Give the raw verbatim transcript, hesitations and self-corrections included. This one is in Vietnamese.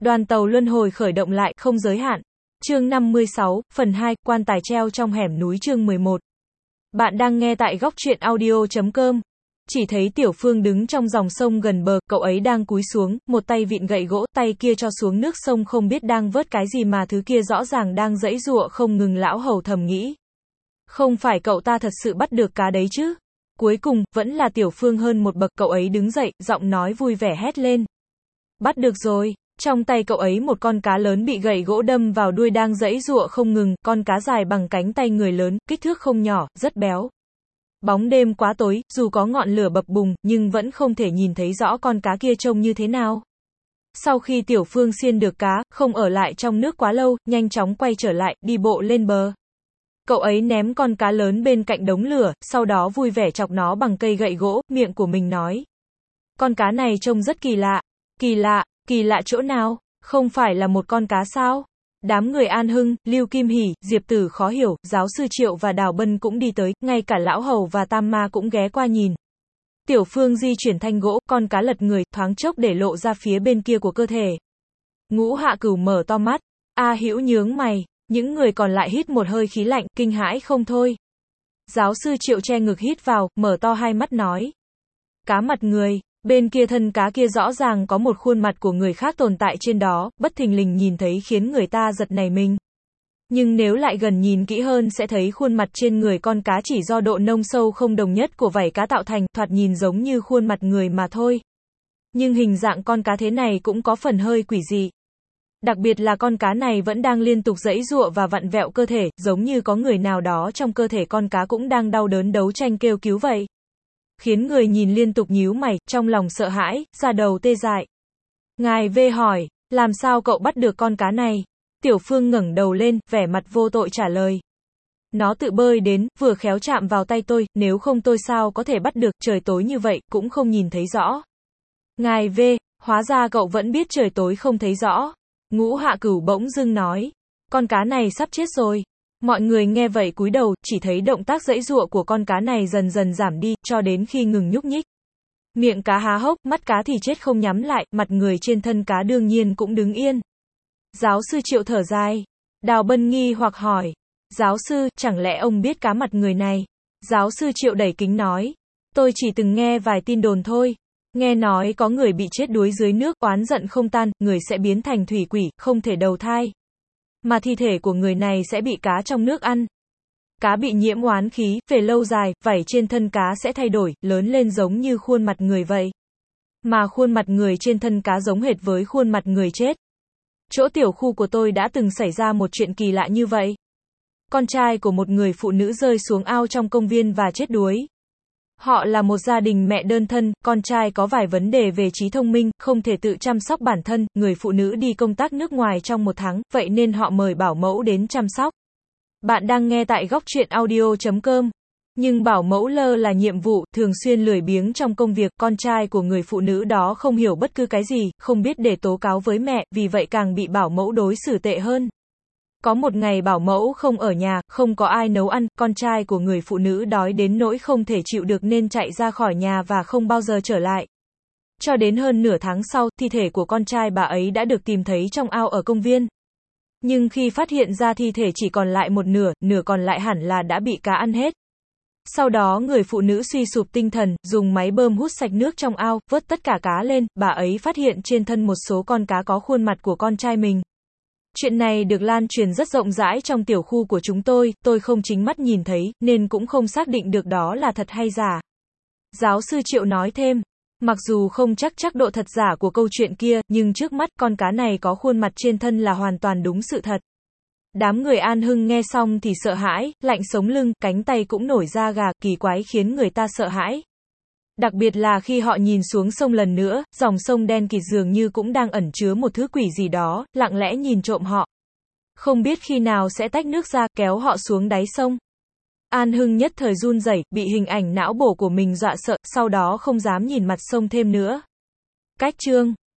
Đoàn tàu luân hồi khởi động lại, không giới hạn. Chương năm mươi sáu, phần hai, quan tài treo trong hẻm núi chương mười một. Bạn đang nghe tại góc truyện audio chấm com. Chỉ thấy Tiểu Phương đứng trong dòng sông gần bờ, cậu ấy đang cúi xuống, một tay vịn gậy gỗ, tay kia cho xuống nước sông không biết đang vớt cái gì mà thứ kia rõ ràng đang giãy giụa không ngừng. Lão Hầu thầm nghĩ. Không phải cậu ta thật sự bắt được cá đấy chứ? Cuối cùng, vẫn là Tiểu Phương hơn một bậc, cậu ấy đứng dậy, giọng nói vui vẻ hét lên. Bắt được rồi. Trong tay cậu ấy một con cá lớn bị gậy gỗ đâm vào đuôi đang giãy giụa không ngừng, con cá dài bằng cánh tay người lớn, kích thước không nhỏ, rất béo. Bóng đêm quá tối, dù có ngọn lửa bập bùng, nhưng vẫn không thể nhìn thấy rõ con cá kia trông như thế nào. Sau khi Tiểu Phương xiên được cá, không ở lại trong nước quá lâu, nhanh chóng quay trở lại, đi bộ lên bờ. Cậu ấy ném con cá lớn bên cạnh đống lửa, sau đó vui vẻ chọc nó bằng cây gậy gỗ, miệng của mình nói. Con cá này trông rất kỳ lạ. Kỳ lạ, kỳ lạ chỗ nào? Không phải là một con cá sao? Đám người An Hưng, Lưu Kim Hỷ, Diệp Tử khó hiểu, giáo sư Triệu và Đào Bân cũng đi tới, ngay cả Lão Hầu và Tam Ma cũng ghé qua nhìn. Tiểu Phương di chuyển thanh gỗ, con cá lật người, thoáng chốc để lộ ra phía bên kia của cơ thể. Ngũ Hạ Cửu mở to mắt, A Hữu nhướng mày, những người còn lại hít một hơi khí lạnh, kinh hãi không thôi. Giáo sư Triệu che ngực hít vào, mở to hai mắt nói. Cá mặt người. Bên kia thân cá kia rõ ràng có một khuôn mặt của người khác tồn tại trên đó, bất thình lình nhìn thấy khiến người ta giật nảy mình. Nhưng nếu lại gần nhìn kỹ hơn sẽ thấy khuôn mặt trên người con cá chỉ do độ nông sâu không đồng nhất của vảy cá tạo thành, thoạt nhìn giống như khuôn mặt người mà thôi. Nhưng hình dạng con cá thế này cũng có phần hơi quỷ dị. Đặc biệt là con cá này vẫn đang liên tục giãy giụa và vặn vẹo cơ thể, giống như có người nào đó trong cơ thể con cá cũng đang đau đớn đấu tranh kêu cứu vậy. Khiến người nhìn liên tục nhíu mày, trong lòng sợ hãi, da đầu tê dại. Ngài V hỏi, làm sao cậu bắt được con cá này? Tiểu Phương ngẩng đầu lên, vẻ mặt vô tội trả lời. Nó tự bơi đến, vừa khéo chạm vào tay tôi, nếu không tôi sao có thể bắt được, trời tối như vậy, cũng không nhìn thấy rõ. Ngài V, hóa ra cậu vẫn biết trời tối không thấy rõ. Ngũ Hạ Cửu bỗng dưng nói, con cá này sắp chết rồi. Mọi người nghe vậy cúi đầu, chỉ thấy động tác giãy giụa của con cá này dần dần giảm đi, cho đến khi ngừng nhúc nhích. Miệng cá há hốc, mắt cá thì chết không nhắm lại, mặt người trên thân cá đương nhiên cũng đứng yên. Giáo sư Triệu thở dài. Đào Bân nghi hoặc hỏi. Giáo sư, chẳng lẽ ông biết cá mặt người này? Giáo sư Triệu đẩy kính nói. Tôi chỉ từng nghe vài tin đồn thôi. Nghe nói có người bị chết đuối dưới nước, oán giận không tan, người sẽ biến thành thủy quỷ, không thể đầu thai. Mà thi thể của người này sẽ bị cá trong nước ăn. Cá bị nhiễm oán khí, về lâu dài, vảy trên thân cá sẽ thay đổi, lớn lên giống như khuôn mặt người vậy. Mà khuôn mặt người trên thân cá giống hệt với khuôn mặt người chết. Chỗ tiểu khu của tôi đã từng xảy ra một chuyện kỳ lạ như vậy. Con trai của một người phụ nữ rơi xuống ao trong công viên và chết đuối. Họ là một gia đình mẹ đơn thân, con trai có vài vấn đề về trí thông minh, không thể tự chăm sóc bản thân, người phụ nữ đi công tác nước ngoài trong một tháng, vậy nên họ mời bảo mẫu đến chăm sóc. Bạn đang nghe tại góc truyện audio chấm com. Nhưng bảo mẫu lơ là nhiệm vụ, thường xuyên lười biếng trong công việc, con trai của người phụ nữ đó không hiểu bất cứ cái gì, không biết để tố cáo với mẹ, vì vậy càng bị bảo mẫu đối xử tệ hơn. Có một ngày bảo mẫu không ở nhà, không có ai nấu ăn, con trai của người phụ nữ đói đến nỗi không thể chịu được nên chạy ra khỏi nhà và không bao giờ trở lại. Cho đến hơn nửa tháng sau, thi thể của con trai bà ấy đã được tìm thấy trong ao ở công viên. Nhưng khi phát hiện ra thi thể chỉ còn lại một nửa, nửa còn lại hẳn là đã bị cá ăn hết. Sau đó người phụ nữ suy sụp tinh thần, dùng máy bơm hút sạch nước trong ao, vớt tất cả cá lên, bà ấy phát hiện trên thân một số con cá có khuôn mặt của con trai mình. Chuyện này được lan truyền rất rộng rãi trong tiểu khu của chúng tôi, tôi không chính mắt nhìn thấy, nên cũng không xác định được đó là thật hay giả. Giáo sư Triệu nói thêm, mặc dù không chắc chắc độ thật giả của câu chuyện kia, nhưng trước mắt con cá này có khuôn mặt trên thân là hoàn toàn đúng sự thật. Đám người An Hưng nghe xong thì sợ hãi, lạnh sống lưng, cánh tay cũng nổi da gà, kỳ quái khiến người ta sợ hãi. Đặc biệt là khi họ nhìn xuống sông lần nữa, dòng sông đen kịt dường như cũng đang ẩn chứa một thứ quỷ gì đó, lặng lẽ nhìn trộm họ. Không biết khi nào sẽ tách nước ra, kéo họ xuống đáy sông. An Hưng nhất thời run rẩy, bị hình ảnh não bổ của mình dọa sợ, sau đó không dám nhìn mặt sông thêm nữa. Cách chương